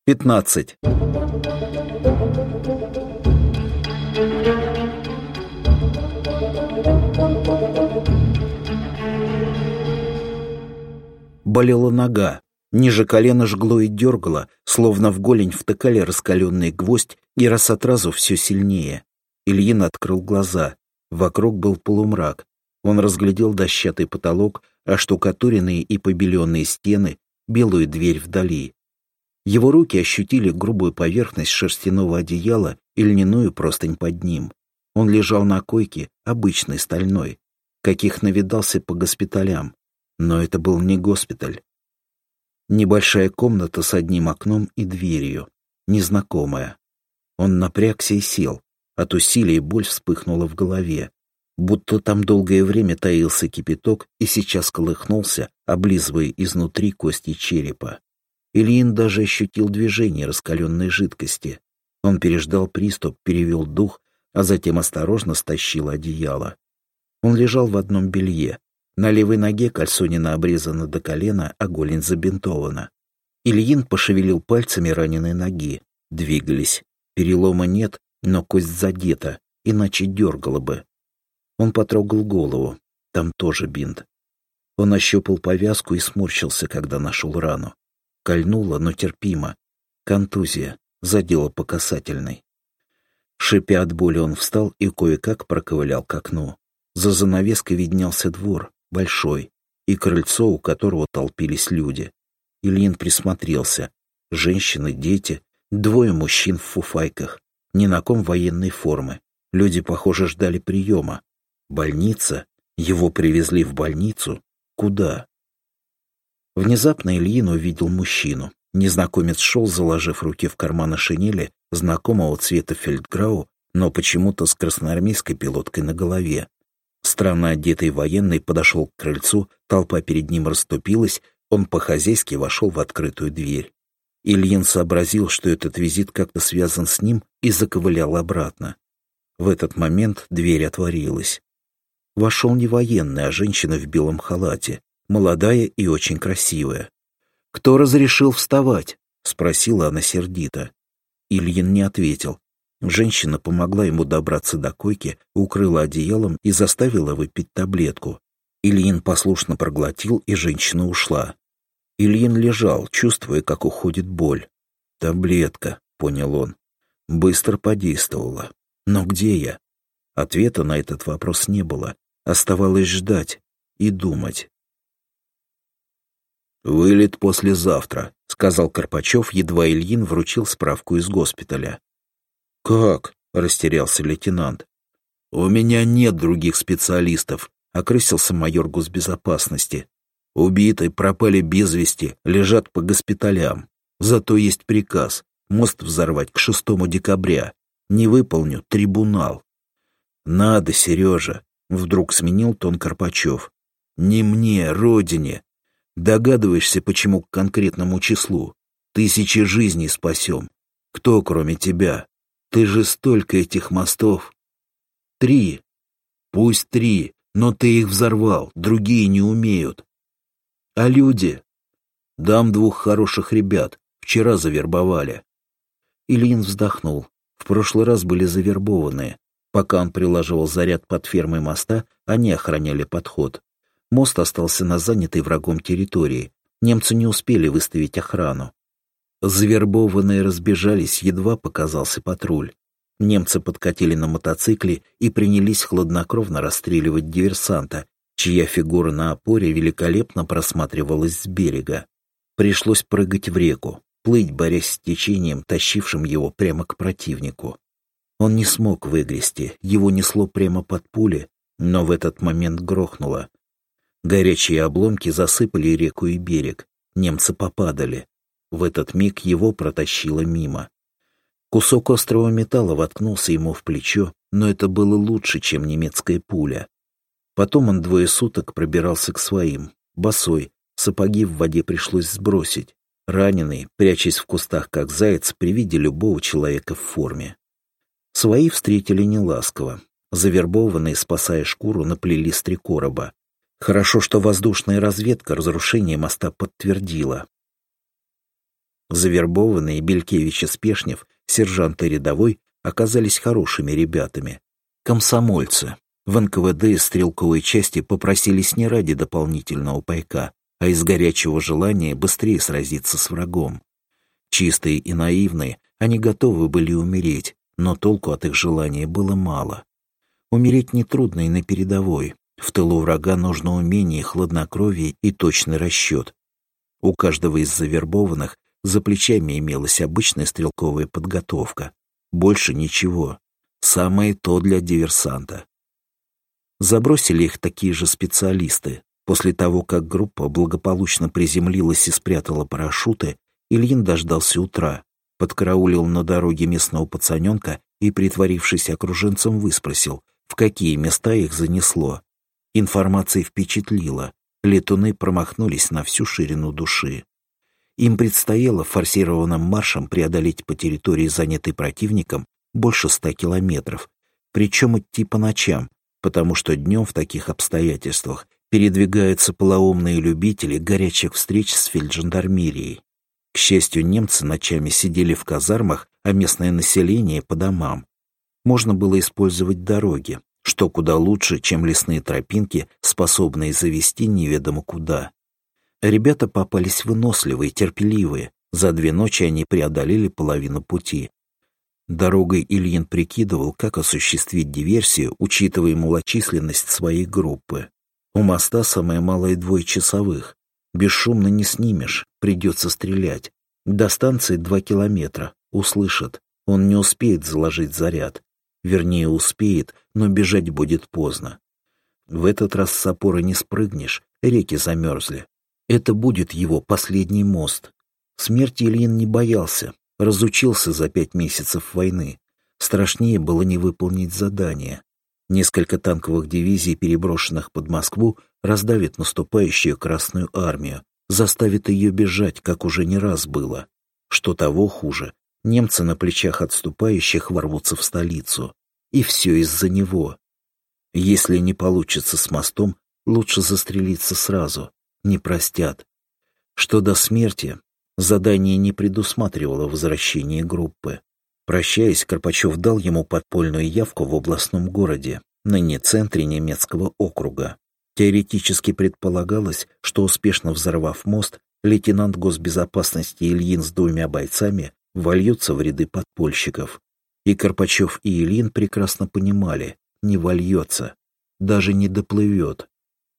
15. Болела нога. Ниже колена жгло и дергало, словно в голень втыкали раскаленный гвоздь, и раз от разу все сильнее. Ильин открыл глаза. Вокруг был полумрак. Он разглядел дощатый потолок, оштукатуренные и побеленные стены, белую дверь вдали. Его руки ощутили грубую поверхность шерстяного одеяла и льняную простынь под ним. Он лежал на койке, обычной, стальной, каких навидался по госпиталям. Но это был не госпиталь. Небольшая комната с одним окном и дверью, незнакомая. Он напрягся и сел. От усилий боль вспыхнула в голове. Будто там долгое время таился кипяток и сейчас колыхнулся, облизывая изнутри кости черепа. Ильин даже ощутил движение раскаленной жидкости. Он переждал приступ, перевел дух, а затем осторожно стащил одеяло. Он лежал в одном белье. На левой ноге кальсонина обрезана до колена, а голень забинтована. Ильин пошевелил пальцами раненой ноги. Двигались. Перелома нет, но кость задета, иначе дергала бы. Он потрогал голову. Там тоже бинт. Он ощупал повязку и сморщился, когда нашел рану. Кольнуло, но терпимо. Контузия. Задела по касательной. Шипя от боли, он встал и кое-как проковылял к окну. За занавеской виднелся двор, большой, и крыльцо, у которого толпились люди. Ильин присмотрелся. Женщины, дети, двое мужчин в фуфайках. Ни на ком военной формы. Люди, похоже, ждали приема. Больница? Его привезли в больницу? Куда? Внезапно Ильин увидел мужчину. Незнакомец шел, заложив руки в карманы шинели, знакомого цвета фельдграу, но почему-то с красноармейской пилоткой на голове. Странно одетый военный подошел к крыльцу, толпа перед ним расступилась, он по-хозяйски вошел в открытую дверь. Ильин сообразил, что этот визит как-то связан с ним, и заковылял обратно. В этот момент дверь отворилась. Вошел не военный, а женщина в белом халате, молодая и очень красивая. «Кто разрешил вставать?» — спросила она сердито. Ильин не ответил. Женщина помогла ему добраться до койки, укрыла одеялом и заставила выпить таблетку. Ильин послушно проглотил, и женщина ушла. Ильин лежал, чувствуя, как уходит боль. «Таблетка», — понял он. Быстро подействовала. «Но где я?» Ответа на этот вопрос не было. Оставалось ждать и думать. «Вылет послезавтра», — сказал Карпачев, едва Ильин вручил справку из госпиталя. «Как?» — растерялся лейтенант. «У меня нет других специалистов», — окрысился майор госбезопасности. «Убиты, пропали без вести, лежат по госпиталям. Зато есть приказ — мост взорвать к 6 декабря. Не выполню — трибунал». «Надо, Сережа», — вдруг сменил тон Карпачев. «Не мне, родине. Догадываешься, почему к конкретному числу? 1000 жизней спасем. Кто, кроме тебя? Ты же столько этих мостов». 3. Пусть 3, но ты их взорвал, другие не умеют. А люди? Дам 2 хороших ребят, вчера завербовали. Ильин вздохнул. В прошлый раз были завербованные. Пока он прилаживал заряд под фермой моста, они охраняли подход. Мост остался на занятой врагом территории. Немцы не успели выставить охрану. Завербованные разбежались, едва показался патруль. Немцы подкатили на мотоцикле и принялись хладнокровно расстреливать диверсанта, чья фигура на опоре великолепно просматривалась с берега. Пришлось прыгать в реку, плыть, борясь с течением, тащившим его прямо к противнику. Он не смог выгрести, его несло прямо под пули, но в этот момент грохнуло. Горячие обломки засыпали реку и берег, немцы попадали. В этот миг его протащило мимо. Кусок острого металла воткнулся ему в плечо, но это было лучше, чем немецкая пуля. Потом он 2 суток пробирался к своим, босой, сапоги в воде пришлось сбросить. Раненый, прячась в кустах, как заяц, при виде любого человека в форме. Свои встретили неласково. Завербованные, спасая шкуру, наплели с 3 короба. Хорошо, что воздушная разведка разрушение моста подтвердила. Завербованные Белькевич и Спешнев, сержант и рядовой, оказались хорошими ребятами. Комсомольцы. В НКВД и стрелковой части попросились не ради дополнительного пайка, а из горячего желания быстрее сразиться с врагом. Чистые и наивные, они готовы были умереть, но толку от их желания было мало. Умереть нетрудно и на передовой. В тылу врага нужно умение, хладнокровие и точный расчет. У каждого из завербованных за плечами имелась обычная стрелковая подготовка. Больше ничего. Самое то для диверсанта. Забросили их такие же специалисты. После того, как группа благополучно приземлилась и спрятала парашюты, Ильин дождался утра, подкараулил на дороге местного пацаненка и, притворившись окруженцем, выспросил, в какие места их занесло. Информация впечатлила. Летуны промахнулись на всю ширину души. Им предстояло форсированным маршем преодолеть по территории, занятой противником, больше 100 километров, причем идти по ночам, потому что днем в таких обстоятельствах передвигаются полоумные любители горячих встреч с фельджандармерией. К счастью, немцы ночами сидели в казармах, а местное население по домам. Можно было использовать дороги, что куда лучше, чем лесные тропинки, способные завести неведомо куда. Ребята попались выносливые, терпеливые. За 2 ночи они преодолели половину пути. Дорогой Ильин прикидывал, как осуществить диверсию, учитывая малочисленность своей группы. У моста самое малое 2 часовых. Бесшумно не снимешь, придется стрелять. До станции 2 километра. Услышат. Он не успеет заложить заряд. Вернее, успеет, но бежать будет поздно. В этот раз с опоры не спрыгнешь, реки замерзли. Это будет его последний мост. Смерти Ильин не боялся, разучился за 5 месяцев войны. Страшнее было не выполнить задание. Несколько танковых дивизий, переброшенных под Москву, раздавит наступающую Красную армию, заставит ее бежать, как уже не раз было. Что того хуже, немцы на плечах отступающих ворвутся в столицу. И все из-за него. Если не получится с мостом, лучше застрелиться сразу. Не простят. Что до смерти, задание не предусматривало возвращение группы. Прощаясь, Карпачев дал ему подпольную явку в областном городе, ныне центре немецкого округа. Теоретически предполагалось, что, успешно взорвав мост, лейтенант госбезопасности Ильин с 2 бойцами вольются в ряды подпольщиков. И Карпачев, и Ильин прекрасно понимали, не вольется, даже не доплывет.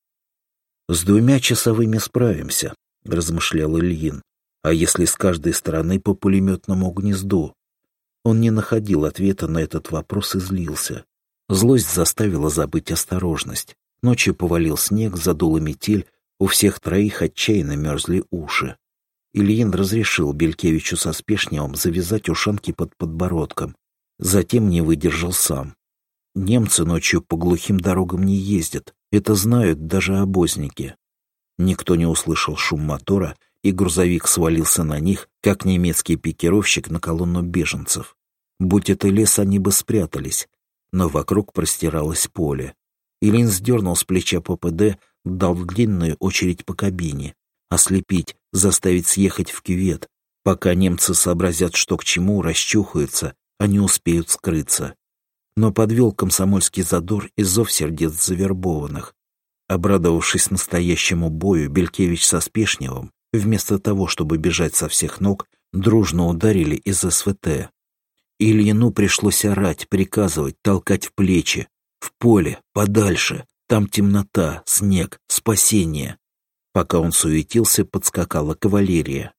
«С 2 часовыми справимся», — размышлял Ильин. «А если с каждой стороны по пулеметному гнезду?» Он не находил ответа на этот вопрос и злился. Злость заставила забыть осторожность. Ночью повалил снег, задула метель, у всех 3 отчаянно мерзли уши. Ильин разрешил Белькевичу со Спешневым завязать ушанки под подбородком. Затем не выдержал сам. Немцы ночью по глухим дорогам не ездят, это знают даже обозники. Никто не услышал шум мотора, и грузовик свалился на них, как немецкий пикировщик на колонну беженцев. Будь это лес, они бы спрятались, но вокруг простиралось поле. Ильин сдернул с плеча ППД, дал длинную очередь по кабине. Ослепить, заставить съехать в кювет. Пока немцы сообразят, что к чему, расчухаются, они успеют скрыться. Но подвел комсомольский задор и зов сердец завербованных. Обрадовавшись настоящему бою, Белькевич со Спешневым, вместо того, чтобы бежать со всех ног, дружно ударили из СВТ. Ильину пришлось орать, приказывать, толкать в плечи. В поле, подальше, там темнота, снег, спасение. Пока он суетился, подскакала кавалерия.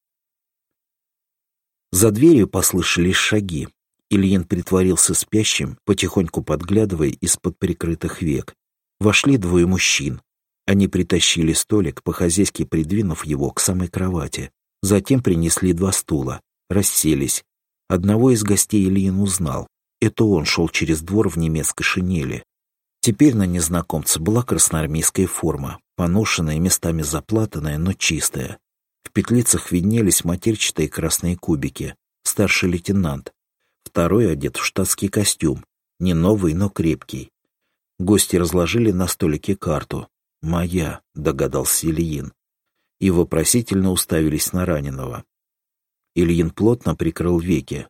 За дверью послышались шаги. Ильин притворился спящим, потихоньку подглядывая из-под прикрытых век. Вошли 2 мужчин. Они притащили столик, по-хозяйски придвинув его к самой кровати. Затем принесли 2 стула. Расселись. Одного из гостей Ильин узнал. Это он шел через двор в немецкой шинели. Теперь на незнакомце была красноармейская форма, поношенная, местами заплатанная, но чистая. В петлицах виднелись матерчатые красные кубики. Старший лейтенант. Второй одет в штатский костюм. Не новый, но крепкий. Гости разложили на столике карту. «Моя», — догадался Ильин. И вопросительно уставились на раненого. Ильин плотно прикрыл веки.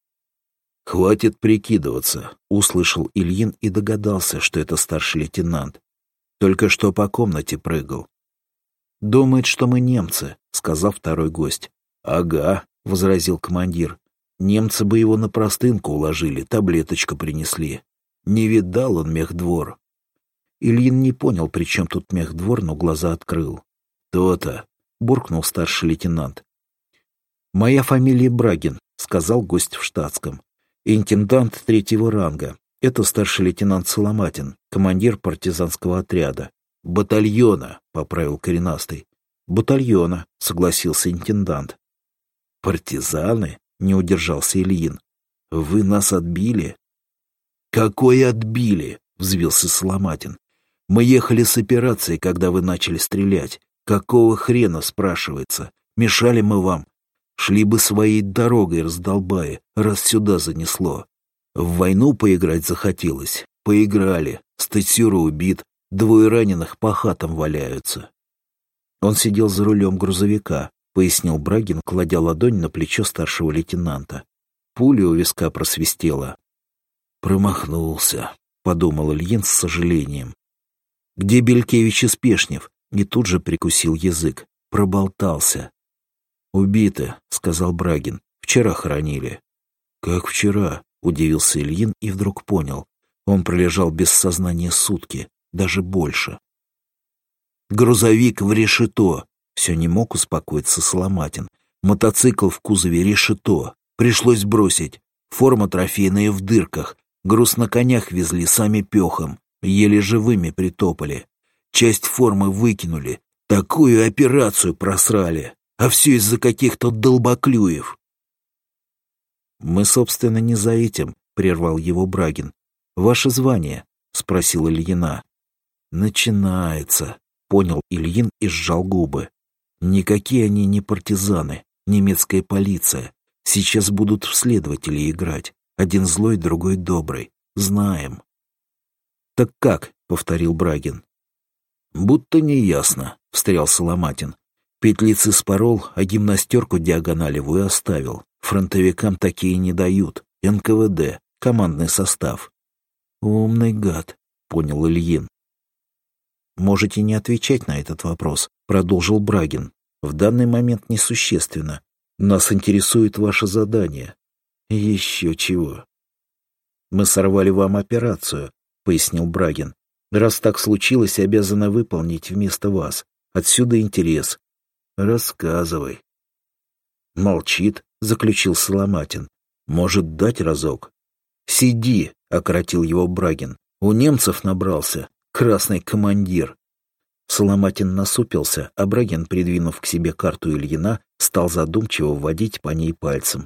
«Хватит прикидываться», — услышал Ильин и догадался, что это старший лейтенант. Только что по комнате прыгал. «Думает, что мы немцы», — сказал второй гость. «Ага», — возразил командир. «Немцы бы его на простынку уложили, таблеточку принесли. Не видал он мехдвор». Ильин не понял, при чем тут мехдвор, но глаза открыл. «То-то», — буркнул старший лейтенант. «Моя фамилия Брагин», — сказал гость в штатском. «Интендант третьего ранга. Это старший лейтенант Соломатин, командир партизанского отряда». «Батальона», — поправил коренастый. «Батальона», — согласился интендант. «Партизаны?» — не удержался Ильин. «Вы нас отбили?» «Какое отбили?» — взвился Соломатин. «Мы ехали с операцией, когда вы начали стрелять. Какого хрена, спрашивается? Мешали мы вам? Шли бы своей дорогой, раздолбая, раз сюда занесло. В войну поиграть захотелось. Поиграли. Статюра убит. 2 раненых по хатам валяются». «Он сидел за рулем грузовика», — пояснил Брагин, кладя ладонь на плечо старшего лейтенанта. Пуля у виска просвистела. «Промахнулся», — подумал Ильин с сожалением. «Где Белькевич и Спешнев?» И тут же прикусил язык. Проболтался. «Убиты», — сказал Брагин. «Вчера хоронили». «Как вчера?» — удивился Ильин и вдруг понял. Он пролежал без сознания сутки, даже больше. «Грузовик в решето!» — все не мог успокоиться Соломатин. «Мотоцикл в кузове решето. Пришлось бросить. Форма трофейная в дырках. Груз на конях везли сами пехом. Еле живыми притопали. Часть формы выкинули. Такую операцию просрали. А все из-за каких-то долбоклюев». «Мы, собственно, не за этим», — прервал его Брагин. «Ваше звание?» — спросил Ильина. «Начинается», — понял Ильин и сжал губы. «Никакие они не партизаны, немецкая полиция. Сейчас будут в следователи играть. Один злой, другой добрый. Знаем». «Так как?» — повторил Брагин. «Будто неясно», — встрял Соломатин. «Петлицы спорол, а гимнастерку диагоналевую оставил. Фронтовикам такие не дают. НКВД, командный состав». «Умный гад», — понял Ильин. «Можете не отвечать на этот вопрос», — продолжил Брагин. «В данный момент несущественно. Нас интересует ваше задание». «Еще чего». «Мы сорвали вам операцию», — пояснил Брагин. «Раз так случилось, обязаны выполнить вместо вас. Отсюда интерес». «Рассказывай». «Молчит», — заключил Соломатин. «Может, дать разок?» «Сиди», — окоротил его Брагин. «У немцев набрался. Красный командир». Соломатин насупился, а Брагин, придвинув к себе карту Ильина, стал задумчиво водить по ней пальцем.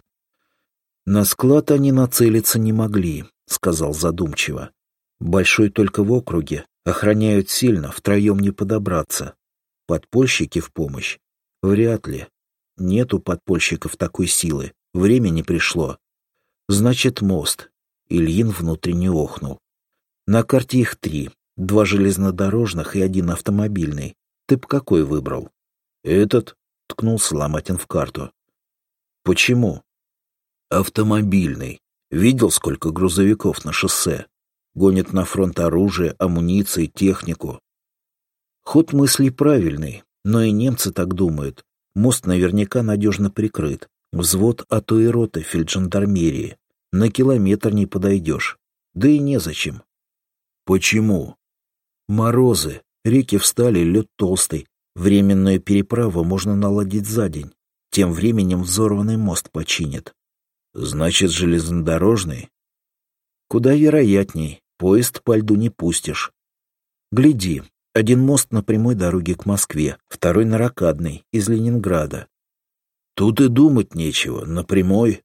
«На склад они нацелиться не могли», — сказал задумчиво. «Большой только в округе. Охраняют сильно, втроем не подобраться. Подпольщики в помощь? Вряд ли. Нет у подпольщиков такой силы. Время не пришло. Значит, мост». Ильин внутренне охнул. «На карте их 3. 2 железнодорожных и 1 автомобильный. Ты б какой выбрал?» «Этот», — ткнул Соломатин в карту. «Почему?» «Автомобильный. Видел, сколько грузовиков на шоссе? Гонят на фронт оружие, амуниции, технику». «Ход мыслей правильный, но и немцы так думают. Мост наверняка надежно прикрыт. Взвод, а то и роты фельджандармерии. На километр не подойдешь. Да и незачем». «Почему?» «Морозы. Реки встали, лед толстый. Временную переправу можно наладить за день. Тем временем взорванный мост починят». «Значит, железнодорожный?» «Куда вероятней. Поезд по льду не пустишь. Гляди, 1 мост на прямой дороге к Москве, 2 на рокадной, из Ленинграда». «Тут и думать нечего, на прямой».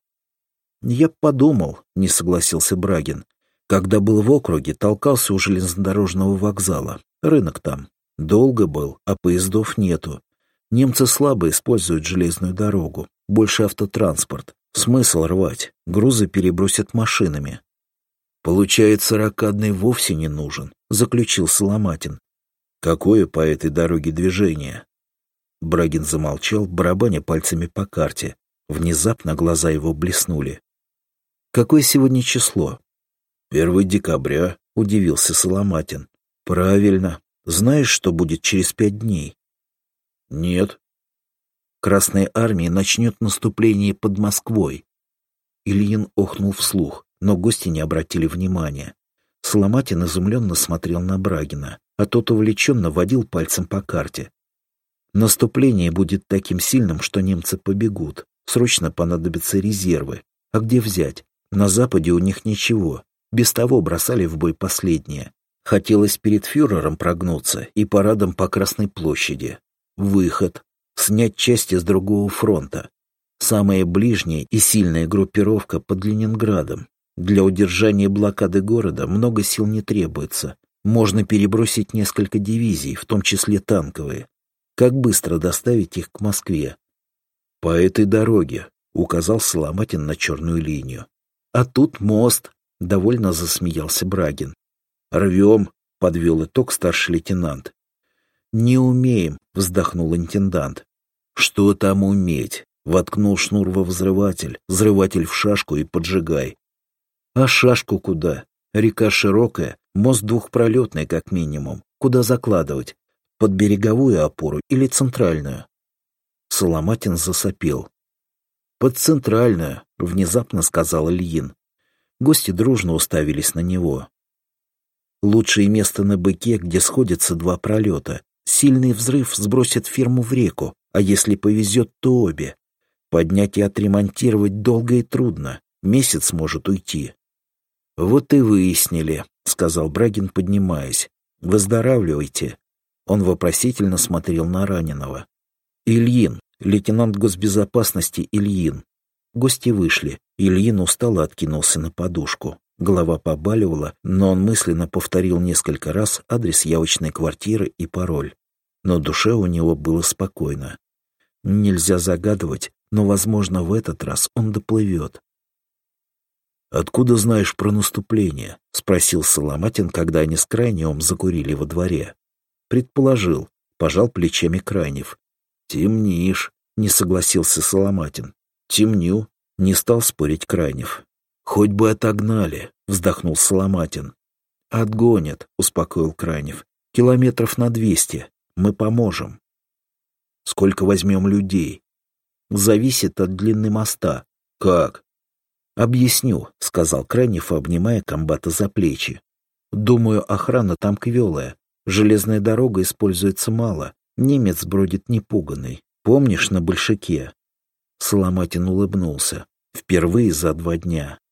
«Я подумал», — не согласился Брагин. «Когда был в округе, толкался у железнодорожного вокзала. Рынок там. Долго был, а поездов нету. Немцы слабо используют железную дорогу. Больше автотранспорт. Смысл рвать. Грузы перебросят машинами». «Получается, рокадный вовсе не нужен», — заключил Соломатин. «Какое по этой дороге движение?» Брагин замолчал, барабаня пальцами по карте. Внезапно глаза его блеснули. «Какое сегодня число?» 1 декабря, удивился Соломатин. «Правильно. Знаешь, что будет через 5 дней?» «Нет». «Красная армия начнет наступление под Москвой». Ильин охнул вслух, но гости не обратили внимания. Соломатин изумленно смотрел на Брагина, а тот увлеченно водил пальцем по карте. «Наступление будет таким сильным, что немцы побегут. Срочно понадобятся резервы. А где взять? На Западе у них ничего. Без того бросали в бой последнее. Хотелось перед фюрером прогнуться и парадом по Красной площади. Выход. Снять части с другого фронта. Самая ближняя и сильная группировка под Ленинградом. Для удержания блокады города много сил не требуется. Можно перебросить несколько дивизий, в том числе танковые. Как быстро доставить их к Москве?» «По этой дороге», — указал Соломатин на черную линию. «А тут мост», — довольно засмеялся Брагин. «Рвем», — подвел итог старший лейтенант. «Не умеем», — вздохнул интендант. «Что там уметь?» — воткнул шнур во взрыватель, взрыватель в шашку и поджигай. «А шашку куда? Река широкая, мост двухпролетный как минимум. Куда закладывать? Под береговую опору или центральную?» Соломатин засопел. «Под центральную», — внезапно сказал Ильин. Гости дружно уставились на него. «Лучшее место на Быке, где сходятся 2 пролета. Сильный взрыв сбросит ферму в реку, а если повезет, то обе. Поднять и отремонтировать долго и трудно. Месяц может уйти». «Вот и выяснили», — сказал Брагин, поднимаясь. «Выздоравливайте». Он вопросительно смотрел на раненого. «Ильин, лейтенант госбезопасности Ильин». Гости вышли. Ильин устало откинулся на подушку. Голова побаливала, но он мысленно повторил несколько раз адрес явочной квартиры и пароль. Но душе у него было спокойно. Нельзя загадывать, но, возможно, в этот раз он доплывет. «Откуда знаешь про наступление?» — спросил Соломатин, когда они с Крайневым закурили во дворе. «Предположил», — пожал плечами Крайнев. «Темнишь», — не согласился Соломатин. «Темню», — не стал спорить Крайнев. «Хоть бы отогнали», — вздохнул Соломатин. «Отгонят», — успокоил Крайнев. «Километров на 200. Мы поможем». «Сколько возьмем людей?» «Зависит от длины моста». «Как?» «Объясню», — сказал Крайнев, обнимая комбата за плечи. «Думаю, охрана там квелая. Железная дорога используется мало. Немец бродит непуганный. Помнишь, на Большаке?» Соломатин улыбнулся. Впервые за 2 дня.